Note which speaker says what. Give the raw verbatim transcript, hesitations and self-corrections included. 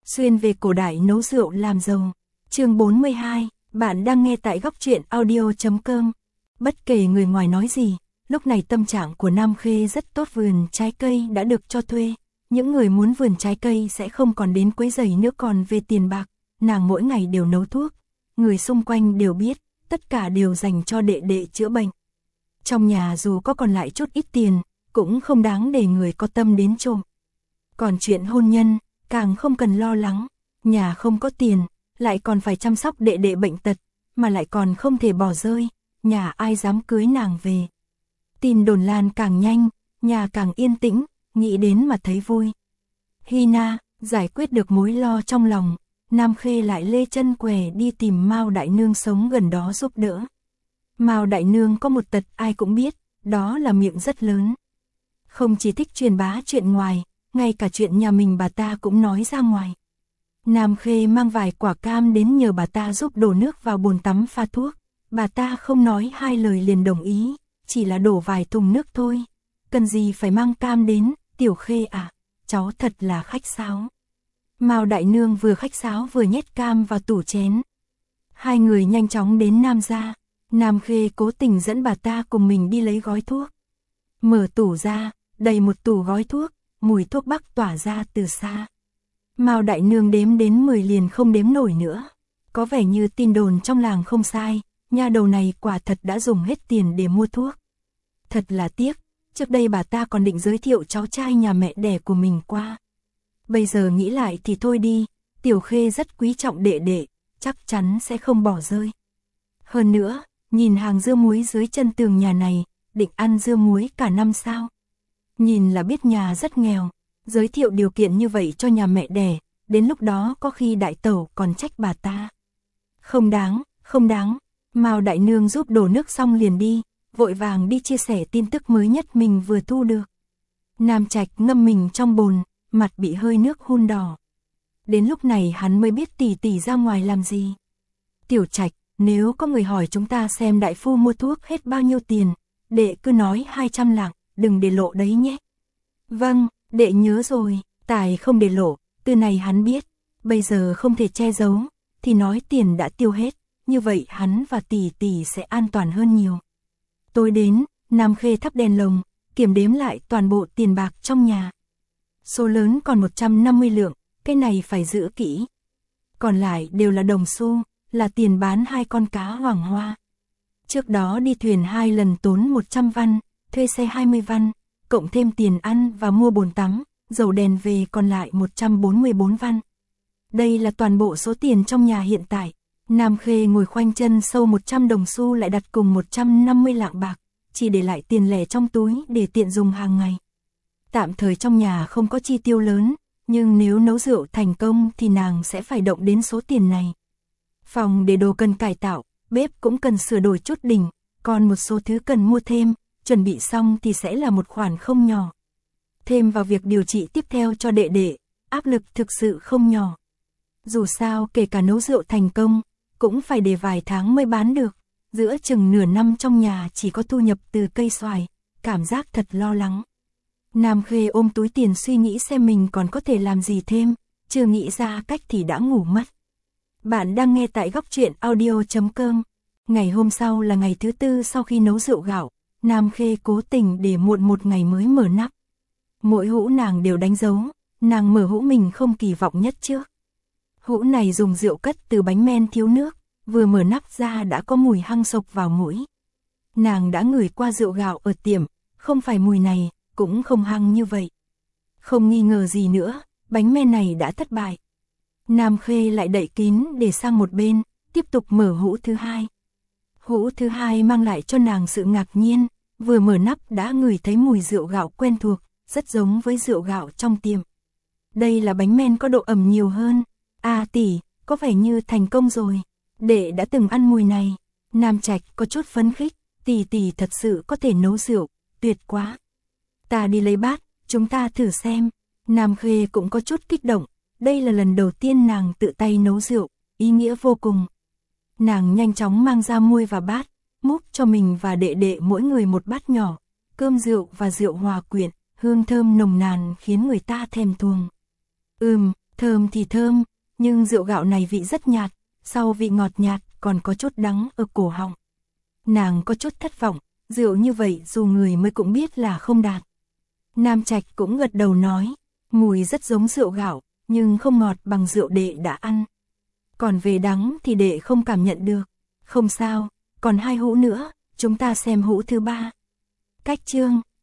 Speaker 1: xuyên về cổ đại nấu rượu làm giàu. Chương bốn mươi hai, bạn đang nghe tại góc truyện audio chấm com. Bất kể người ngoài nói gì, lúc này tâm trạng của Nam Khê rất tốt, vườn trái cây đã được cho thuê. Những người muốn vườn trái cây sẽ không còn đến quấy rầy nữa, còn về tiền bạc, nàng mỗi ngày đều nấu thuốc. Người xung quanh đều biết, tất cả đều dành cho đệ đệ chữa bệnh. Trong nhà dù có còn lại chút ít tiền, cũng không đáng để người có tâm đến trộm. Còn chuyện hôn nhân, càng không cần lo lắng, nhà không có tiền, lại còn phải chăm sóc đệ đệ bệnh tật, mà lại còn không thể bỏ rơi, nhà ai dám cưới nàng về. Tin đồn lan càng nhanh, nhà càng yên tĩnh, nghĩ đến mà thấy vui. Hina, giải quyết được mối lo trong lòng, Nam Khê lại lê chân què đi tìm Mao Đại Nương sống gần đó giúp đỡ. Mao Đại Nương có một tật ai cũng biết, đó là miệng rất lớn. Không chỉ thích truyền bá chuyện ngoài, ngay cả chuyện nhà mình bà ta cũng nói ra ngoài. Nam Khê mang vài quả cam đến nhờ bà ta giúp đổ nước vào bồn tắm pha thuốc. Bà ta không nói hai lời liền đồng ý, chỉ là đổ vài thùng nước thôi. Cần gì phải mang cam đến, Tiểu Khê à, cháu thật là khách sáo. Mao Đại Nương vừa khách sáo vừa nhét cam vào tủ chén. Hai người nhanh chóng đến Nam gia. Nam Khê cố tình dẫn bà ta cùng mình đi lấy gói thuốc. Mở tủ ra, đầy một tủ gói thuốc, mùi thuốc bắc tỏa ra từ xa. Mao Đại Nương đếm đến mười liền không đếm nổi nữa. Có vẻ như tin đồn trong làng không sai, nha đầu này quả thật đã dùng hết tiền để mua thuốc. Thật là tiếc, trước đây bà ta còn định giới thiệu cháu trai nhà mẹ đẻ của mình qua. Bây giờ nghĩ lại thì thôi đi, Tiểu Khê rất quý trọng đệ đệ, chắc chắn sẽ không bỏ rơi. Hơn nữa, nhìn hàng dưa muối dưới chân tường nhà này, định ăn dưa muối cả năm sao? Nhìn là biết nhà rất nghèo, giới thiệu điều kiện như vậy cho nhà mẹ đẻ, đến lúc đó có khi đại tẩu còn trách bà ta. Không đáng, không đáng, Mao Đại Nương giúp đổ nước xong liền đi, vội vàng đi chia sẻ tin tức mới nhất mình vừa thu được. Nam Trạch ngâm mình trong bồn, mặt bị hơi nước hun đỏ. Đến lúc này hắn mới biết tỷ tỷ ra ngoài làm gì. Tiểu Trạch, nếu có người hỏi chúng ta xem đại phu mua thuốc hết bao nhiêu tiền, đệ cứ nói hai trăm lạng, đừng để lộ đấy nhé. Vâng, đệ nhớ rồi, tài không để lộ, từ này hắn biết, bây giờ không thể che giấu, thì nói tiền đã tiêu hết, như vậy hắn và tỷ tỷ sẽ an toàn hơn nhiều. Tối đến, Nam Khê thắp đèn lồng, kiểm đếm lại toàn bộ tiền bạc trong nhà. Số lớn còn một trăm năm mươi lượng, cái này phải giữ kỹ. Còn lại đều là đồng xu, là tiền bán hai con cá hoàng hoa. Trước đó đi thuyền hai lần tốn một trăm văn, thuê xe hai mươi văn, cộng thêm tiền ăn và mua bồn tắm, dầu đèn về còn lại một trăm bốn mươi bốn văn. Đây là toàn bộ số tiền trong nhà hiện tại. Nam Khê ngồi khoanh chân sâu một trăm đồng xu lại đặt cùng một trăm năm mươi lạng bạc, chỉ để lại tiền lẻ trong túi để tiện dùng hàng ngày. Tạm thời trong nhà không có chi tiêu lớn, nhưng nếu nấu rượu thành công thì nàng sẽ phải động đến số tiền này. Phòng để đồ cần cải tạo, bếp cũng cần sửa đổi chút đỉnh, còn một số thứ cần mua thêm, chuẩn bị xong thì sẽ là một khoản không nhỏ. Thêm vào việc điều trị tiếp theo cho đệ đệ, áp lực thực sự không nhỏ. Dù sao kể cả nấu rượu thành công, cũng phải để vài tháng mới bán được, giữa chừng nửa năm trong nhà chỉ có thu nhập từ cây xoài, cảm giác thật lo lắng. Nam Khê ôm túi tiền suy nghĩ xem mình còn có thể làm gì thêm, chưa nghĩ ra cách thì đã ngủ mất. Bạn đang nghe tại góc truyện audio chấm com. Ngày hôm sau là ngày thứ tư sau khi nấu rượu gạo, Nam Khê cố tình để muộn một ngày mới mở nắp. Mỗi hũ nàng đều đánh dấu, nàng mở hũ mình không kỳ vọng nhất trước. Hũ này dùng rượu cất từ bánh men thiếu nước, vừa mở nắp ra đã có mùi hăng sộc vào mũi. Nàng đã ngửi qua rượu gạo ở tiệm, không phải mùi này, cũng không hăng như vậy. Không nghi ngờ gì nữa, bánh men này đã thất bại. Nam Khê lại đậy kín để sang một bên, tiếp tục mở hũ thứ hai. Hũ thứ hai mang lại cho nàng sự ngạc nhiên, vừa mở nắp đã ngửi thấy mùi rượu gạo quen thuộc, rất giống với rượu gạo trong tiệm. Đây là bánh men có độ ẩm nhiều hơn. À tỷ, có vẻ như thành công rồi. Đệ đã từng ăn mùi này. Nam Trạch có chút phấn khích, tỷ tỷ thật sự có thể nấu rượu, tuyệt quá. Ta đi lấy bát, chúng ta thử xem. Nam Khê cũng có chút kích động, đây là lần đầu tiên nàng tự tay nấu rượu, ý nghĩa vô cùng. Nàng nhanh chóng mang ra muôi và bát, múc cho mình và đệ đệ mỗi người một bát nhỏ, cơm rượu và rượu hòa quyện, hương thơm nồng nàn khiến người ta thèm thuồng. Ừm, Thơm thì thơm, nhưng rượu gạo này vị rất nhạt, sau vị ngọt nhạt còn có chút đắng ở cổ họng. Nàng có chút thất vọng, rượu như vậy dù người mới cũng biết là không đạt. Nam Trạch cũng gật đầu nói, mùi rất giống rượu gạo, nhưng không ngọt bằng rượu đệ đã ăn. Còn về đắng thì đệ không cảm nhận được. Không sao, còn hai hũ nữa, chúng ta xem hũ thứ ba. Cách chương